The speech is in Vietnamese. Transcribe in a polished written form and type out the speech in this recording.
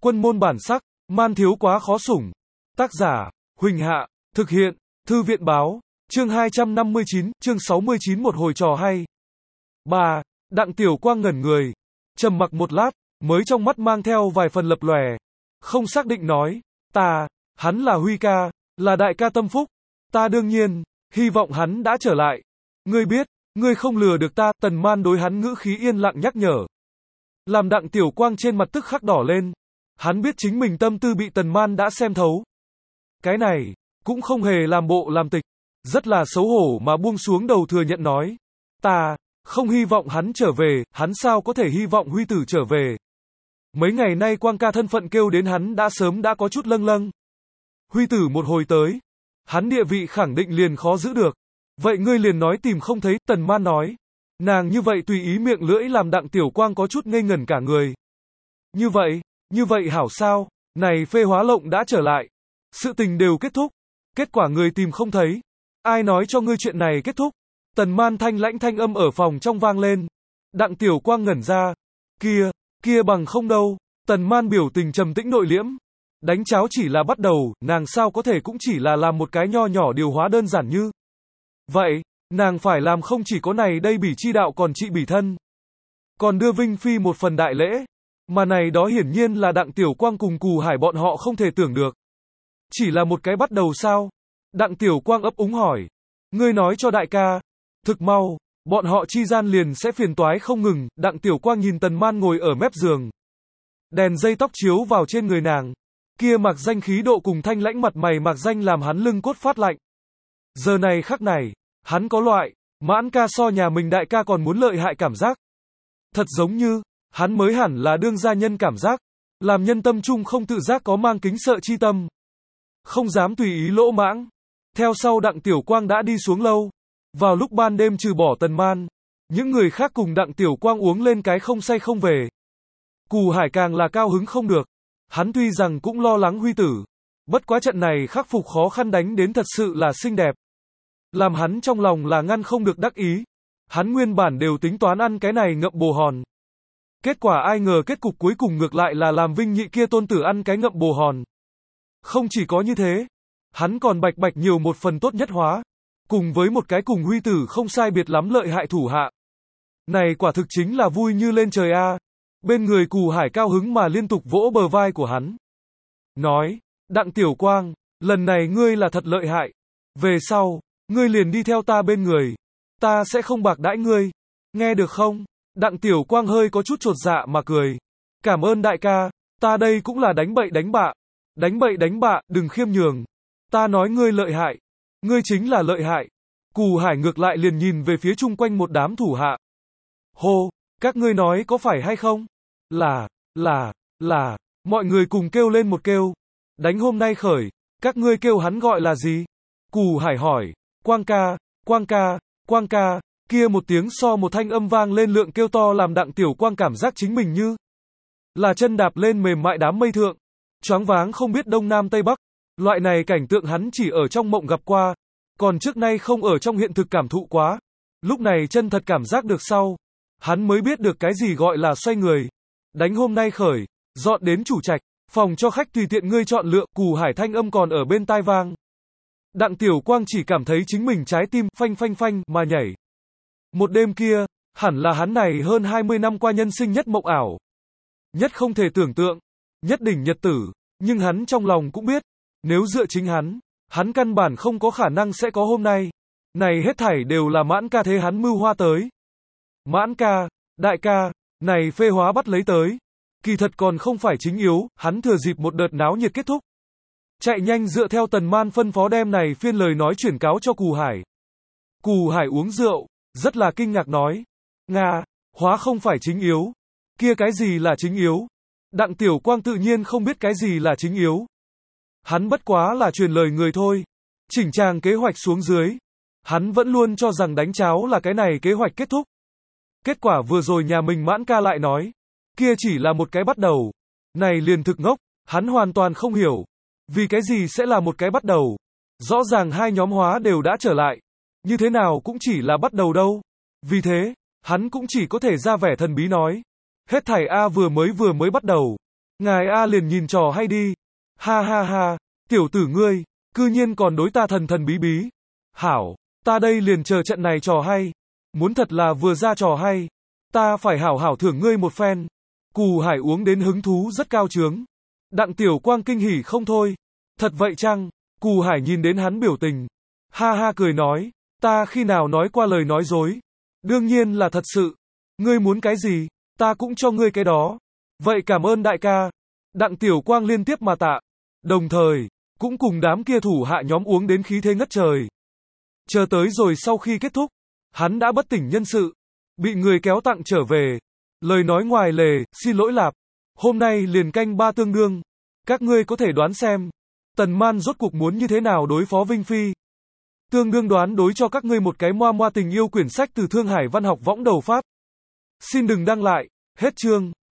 Quân môn bản sắc, man thiếu quá khó sủng. Tác giả, Huỳnh Hạ, thực hiện, Thư viện báo, chương 259, chương 69 một hồi trò hay. 3. Đặng Tiểu Quang ngẩn người, trầm mặc một lát, mới trong mắt mang theo vài phần lập lòe, không xác định nói, hắn là Huy ca, là đại ca tâm phúc, ta đương nhiên, hy vọng hắn đã trở lại. Ngươi biết, ngươi không lừa được ta, Tần Man đối hắn ngữ khí yên lặng nhắc nhở. Làm Đặng Tiểu Quang trên mặt tức khắc đỏ lên, hắn biết chính mình tâm tư bị Tần Man đã xem thấu. Cái này, cũng không hề làm bộ làm tịch, rất là xấu hổ mà buông xuống đầu thừa nhận nói, ta không hy vọng hắn trở về, hắn sao có thể hy vọng Huy tử trở về. Mấy ngày nay Quang ca thân phận kêu đến hắn đã sớm đã có chút lâng lâng. Huy tử một hồi tới, hắn địa vị khẳng định liền khó giữ được. Vậy ngươi liền nói tìm không thấy, Tần Man nói. Nàng như vậy tùy ý miệng lưỡi làm Đặng Tiểu Quang có chút ngây ngẩn cả người. Như vậy hảo sao, này phê hóa lộng đã trở lại. Sự tình đều kết thúc. Kết quả người tìm không thấy. Ai nói cho ngươi chuyện này kết thúc? Tần Man thanh lãnh thanh âm ở phòng trong vang lên. Đặng Tiểu Quang ngẩn ra. Kia bằng không đâu. Tần Man biểu tình trầm tĩnh nội liễm. Đánh cháo chỉ là bắt đầu, nàng sao có thể cũng chỉ là làm một cái nho nhỏ điều hóa đơn giản như. Vậy, nàng phải làm không chỉ có này đây bỉ chi đạo còn trị bỉ thân. Còn đưa Vinh Phi một phần đại lễ. Mà này đó hiển nhiên là Đặng Tiểu Quang cùng Cù Hải bọn họ không thể tưởng được. Chỉ là một cái bắt đầu sao? Đặng Tiểu Quang ấp úng hỏi. Ngươi nói cho đại ca. Thực mau, bọn họ chi gian liền sẽ phiền toái không ngừng. Đặng Tiểu Quang nhìn Tần Man ngồi ở mép giường. Đèn dây tóc chiếu vào trên người nàng. Kia mặc danh khí độ cùng thanh lãnh mặt mày mặc danh làm hắn lưng cốt phát lạnh. Giờ này khắc này, hắn có loại, Mãn ca so nhà mình đại ca còn muốn lợi hại cảm giác. Thật giống như, hắn mới hẳn là đương gia nhân cảm giác, làm nhân tâm trung không tự giác có mang kính sợ chi tâm. Không dám tùy ý lỗ mãng. Theo sau Đặng Tiểu Quang đã đi xuống lâu. Vào lúc ban đêm trừ bỏ Tần Man, những người khác cùng Đặng Tiểu Quang uống lên cái không say không về. Cù Hải càng là cao hứng không được. Hắn tuy rằng cũng lo lắng Huy tử, bất quá trận này khắc phục khó khăn đánh đến thật sự là xinh đẹp. Làm hắn trong lòng là ngăn không được đắc ý. Hắn nguyên bản đều tính toán ăn cái này ngậm bồ hòn. Kết quả ai ngờ kết cục cuối cùng ngược lại là làm Vinh Nhị kia tôn tử ăn cái ngậm bồ hòn. Không chỉ có như thế, hắn còn bạch nhiều một phần tốt nhất hóa, cùng với một cái cùng Huy tử không sai biệt lắm lợi hại thủ hạ. Này quả thực chính là vui như lên trời a. Bên người Cù Hải cao hứng mà liên tục vỗ bờ vai của hắn. Nói, Đặng Tiểu Quang, lần này ngươi là thật lợi hại. Về sau, ngươi liền đi theo ta bên người. Ta sẽ không bạc đãi ngươi. Nghe được không? Đặng Tiểu Quang hơi có chút chột dạ mà cười. Cảm ơn đại ca, ta đây cũng là đánh bậy đánh bạ. Đánh bậy đánh bạ, đừng khiêm nhường. Ta nói ngươi lợi hại. Ngươi chính là lợi hại. Cù Hải ngược lại liền nhìn về phía chung quanh một đám thủ hạ. Hô, các ngươi nói có phải hay không? Là, mọi người cùng kêu lên một kêu. Đánh hôm nay khởi, các ngươi kêu hắn gọi là gì? Cù Hải hỏi, Quang ca, kia một tiếng so một thanh âm vang lên lượng kêu to làm Đặng Tiểu Quang cảm giác chính mình như là chân đạp lên mềm mại đám mây thượng, choáng váng không biết đông nam tây bắc. Loại này cảnh tượng hắn chỉ ở trong mộng gặp qua, còn trước nay không ở trong hiện thực cảm thụ quá. Lúc này chân thật cảm giác được sau, hắn mới biết được cái gì gọi là xoay người. Đánh hôm nay khởi, dọn đến chủ trạch, phòng cho khách tùy tiện ngươi chọn lựa. Cù Hải thanh âm còn ở bên tai vang. Đặng Tiểu Quang chỉ cảm thấy chính mình trái tim phanh mà nhảy. Một đêm kia, hẳn là hắn này hơn 20 năm qua nhân sinh nhất mộng ảo. Nhất không thể tưởng tượng, nhất đỉnh nhật tử, nhưng hắn trong lòng cũng biết, nếu dựa chính hắn căn bản không có khả năng sẽ có hôm nay. Này hết thảy đều là Mãn ca thế hắn mưu hoa tới. Mãn ca, đại ca, này phê hóa bắt lấy tới. Kỳ thật còn không phải chính yếu, hắn thừa dịp một đợt náo nhiệt kết thúc. Chạy nhanh dựa theo Tần Man phân phó đem này phiên lời nói chuyển cáo cho Cù Hải. Cù Hải uống rượu, rất là kinh ngạc nói. Nga, hóa không phải chính yếu. Kia cái gì là chính yếu? Đặng Tiểu Quang tự nhiên không biết cái gì là chính yếu. Hắn bất quá là truyền lời người thôi. Chỉnh tràng kế hoạch xuống dưới. Hắn vẫn luôn cho rằng đánh cháo là cái này kế hoạch kết thúc. Kết quả vừa rồi nhà mình Mãn ca lại nói. Kia chỉ là một cái bắt đầu. Này liền thực ngốc, hắn hoàn toàn không hiểu. Vì cái gì sẽ là một cái bắt đầu? Rõ ràng hai nhóm hóa đều đã trở lại. Như thế nào cũng chỉ là bắt đầu đâu. Vì thế, hắn cũng chỉ có thể ra vẻ thần bí nói. Hết thảy A vừa mới bắt đầu. Ngài A liền nhìn trò hay đi. Ha ha ha, tiểu tử ngươi, cư nhiên còn đối ta thần thần bí bí. Hảo, ta đây liền chờ trận này trò hay. Muốn thật là vừa ra trò hay, ta phải hảo hảo thưởng ngươi một phen. Cù Hải uống đến hứng thú rất cao trướng. Đặng Tiểu Quang kinh hỉ không thôi. Thật vậy chăng? Cù Hải nhìn đến hắn biểu tình. Ha ha cười nói, ta khi nào nói qua lời nói dối. Đương nhiên là thật sự. Ngươi muốn cái gì, ta cũng cho ngươi cái đó. Vậy cảm ơn đại ca. Đặng Tiểu Quang liên tiếp mà tạ. Đồng thời, cũng cùng đám kia thủ hạ nhóm uống đến khí thế ngất trời. Chờ tới rồi sau khi kết thúc, hắn đã bất tỉnh nhân sự. Bị người kéo tặng trở về. Lời nói ngoài lề, xin lỗi lạp. Hôm nay liền canh 3 tương đương. Các ngươi có thể đoán xem. Tần Man rốt cuộc muốn như thế nào đối phó Vinh Phi. Tương đương đoán đối cho các ngươi một cái moa moa tình yêu quyển sách từ Thương Hải Văn học võng đầu phát. Xin đừng đăng lại. Hết chương.